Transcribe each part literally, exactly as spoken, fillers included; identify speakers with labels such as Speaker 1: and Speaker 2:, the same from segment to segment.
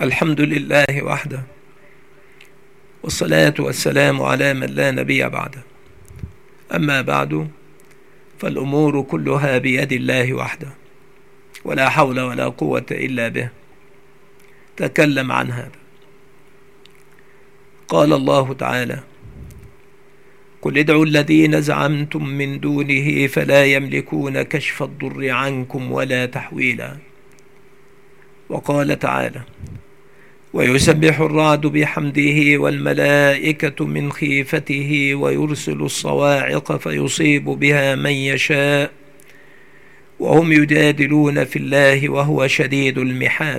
Speaker 1: الحمد لله وحده، والصلاة والسلام على من لا نبي بعده. أما بعد، فالأمور كلها بيد الله وحده، ولا حول ولا قوة إلا به. تكلم عن هذا. قال الله تعالى: قل ادعوا الذين زعمتم من دونه فلا يملكون كشف الضر عنكم ولا تحويلا. وقال تعالى: ويسبح الرعد بحمده والملائكة من خيفته ويرسل الصواعق فيصيب بها من يشاء وهم يجادلون في الله وهو شديد المحال.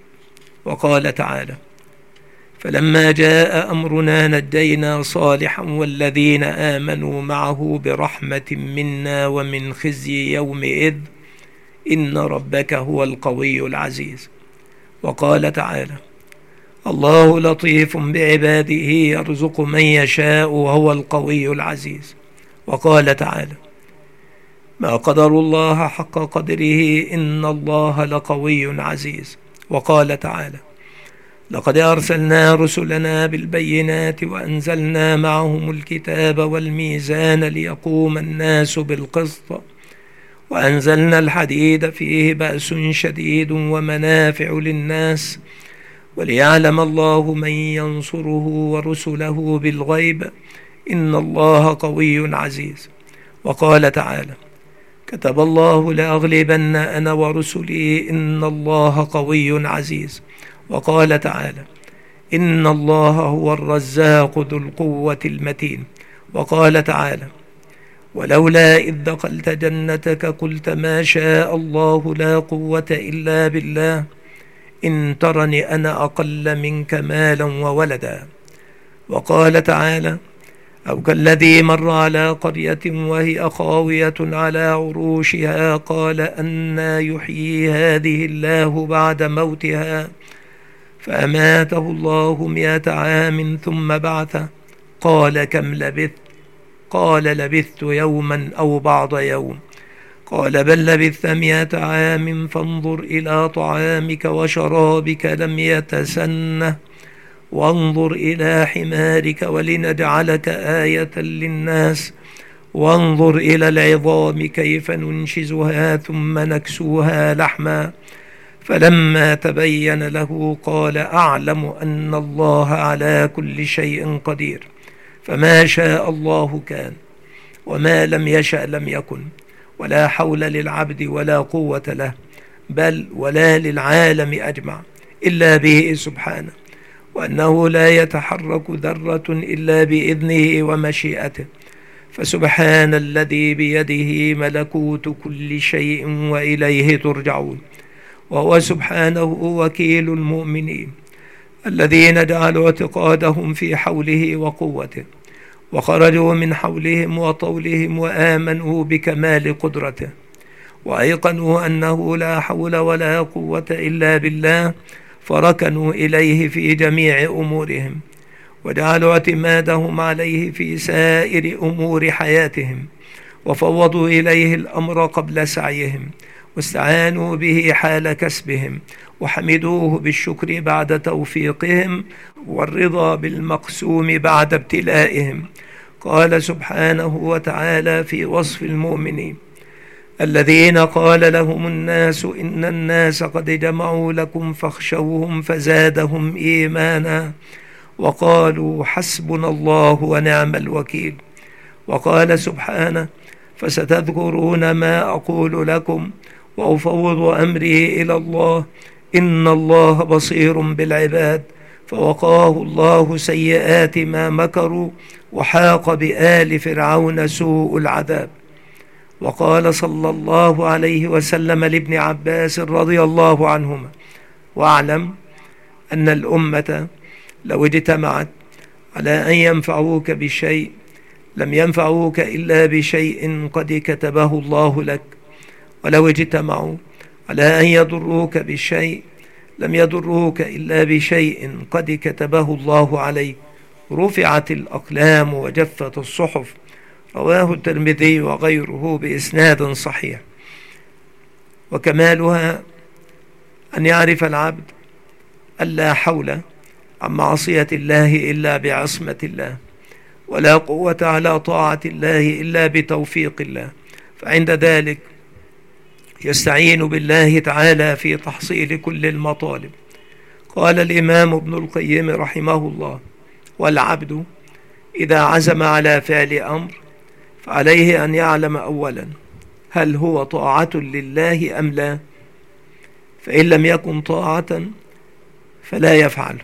Speaker 1: وقال تعالى: فلما جاء أمرنا نجينا صالحا والذين آمنوا معه برحمة منا ومن خزي يومئذ إن ربك هو القوي العزيز. وقال تعالى: الله لطيف بعباده يرزق من يشاء وهو القوي العزيز. وقال تعالى: ما قدر الله حق قدره إن الله لقوي عزيز. وقال تعالى: لقد أرسلنا رسلنا بالبينات وأنزلنا معهم الكتاب والميزان ليقوم الناس بالقسط وأنزلنا الحديد فيه بأس شديد ومنافع للناس وليعلم الله من ينصره ورسله بالغيب إن الله قوي عزيز. وقال تعالى: كتب الله لأغلبن أنا ورسلي إن الله قوي عزيز. وقال تعالى: إن الله هو الرزاق ذو القوة المتين. وقال تعالى: ولولا إذ دخلت جنتك قلت ما شاء الله لا قوة إلا بالله إن ترني أنا أقل منك مالا وولدا. وقال تعالى: أو كالذي مر على قرية وهي خاوية على عروشها قال أنى يحيي هذه الله بعد موتها فأماته الله مئة عام ثم بعثه قال كم لبثت؟ قال لبثت يوما أو بعض يوم. قال بل لبثت مئة عام فانظر إلى طعامك وشرابك لم يتسنه وانظر إلى حمارك ولنجعلك آية للناس وانظر إلى العظام كيف ننشزها ثم نكسوها لحما فلما تبين له قال أعلم أن الله على كل شيء قدير فما شاء الله كان وما لم يشأ لم يكن ولا حول للعبد ولا قوة له بل ولا للعالم أجمع إلا به سبحانه وأنه لا يتحرك ذرة إلا بإذنه ومشيئته فسبحان الذي بيده ملكوت كل شيء وإليه ترجعون. وهو سبحانه وكيل المؤمنين الذين جعلوا اعتقادهم في حوله وقوته وخرجوا من حولهم وطولهم وآمنوا بكمال قدرته وأيقنوا أنه لا حول ولا قوة إلا بالله فركنوا إليه في جميع أمورهم وجعلوا اعتمادهم عليه في سائر أمور حياتهم وفوضوا إليه الأمر قبل سعيهم واستعانوا به حال كسبهم وحمدوه بالشكر بعد توفيقهم والرضا بالمقسوم بعد ابتلائهم. قال سبحانه وتعالى في وصف المؤمنين الذين قال لهم الناس إن الناس قد جمعوا لكم فاخشوهم فزادهم إيمانا وقالوا حسبنا الله ونعم الوكيل. وقال سبحانه فستذكرون ما أقول لكم وأفوض أمري إلى الله إن الله بصير بالعباد فوقاه الله سيئات ما مكروا وحاق بآل فرعون سوء العذاب. وقال صلى الله عليه وسلم لابن عباس رضي الله عنهما واعلم أن الأمة لو اجتمعت على أن ينفعوك بشيء لم ينفعوك إلا بشيء قد كتبه الله لك ولو اجتمعوا على أن يضروك بشيء لم يضروك إلا بشيء قد كتبه الله عليك رفعت الأقلام وجفت الصحف. رواه الترمذي وغيره بإسناد ألا حول عن معصية الله إلا بعصمة الله، ولا قوة على طاعة الله إلا بتوفيق الله، فعند ذلك يستعين بالله تعالى في تحصيل كل المطالب. قال الإمام ابن القيم رحمه الله: والعبد إذا عزم على فعل أمر فعليه أن يعلم أولا هل هو طاعة لله أم لا، فإن لم يكن طاعة فلا يفعل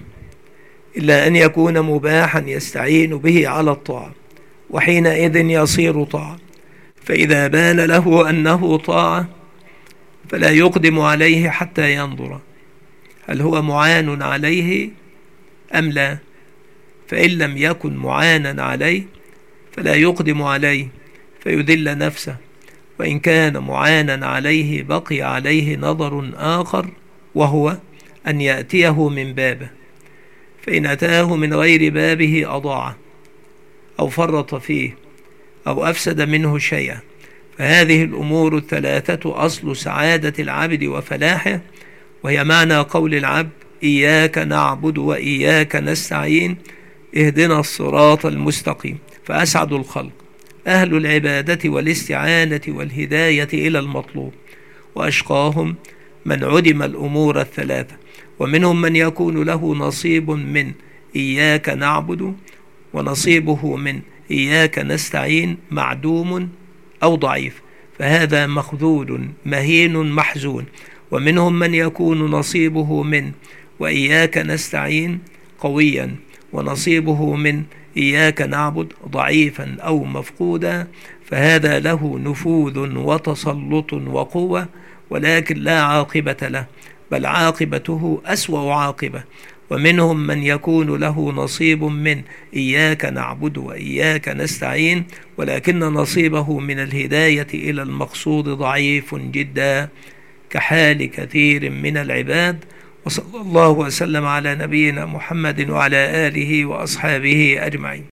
Speaker 1: إلا أن يكون مباحا يستعين به على الطاعة، وحينئذ يصير طاعة. فإذا بان له أنه طاعة فلا يقدم عليه حتى ينظر هل هو معان عليه أم لا، فإن لم يكن معانا عليه فلا يقدم عليه فيذل نفسه، وإن كان معانا عليه بقي عليه نظر آخر، وهو أن يأتيه من بابه، فإن أتاه من غير بابه أضاعه أو فرط فيه أو أفسد منه شيئا. فهذه الأمور الثلاثة أصل سعادة العبد وفلاحه، وهي معنى قول العبد: إياك نعبد وإياك نستعين اهدنا الصراط المستقيم. فأسعد الخلق أهل العبادة والاستعانة والهداية إلى المطلوب، وأشقاهم من عدم الأمور الثلاثة. ومنهم من يكون له نصيب من إياك نعبد ونصيبه من إياك نستعين معدوم أو ضعيف، فهذا مخذول مهين محزون. ومنهم من يكون نصيبه من وإياك نستعين قويا، ونصيبه من إياك نعبد ضعيفا أو مفقودا، فهذا له نفوذ وتسلط وقوة، ولكن لا عاقبة له، بل عاقبته أسوأ عاقبة. ومنهم من يكون له نصيب من إياك نعبد وإياك نستعين، ولكن نصيبه من الهداية إلى المقصود ضعيف جدا، كحال كثير من العباد. وصلى الله وسلم على نبينا محمد وعلى آله وأصحابه أجمعين.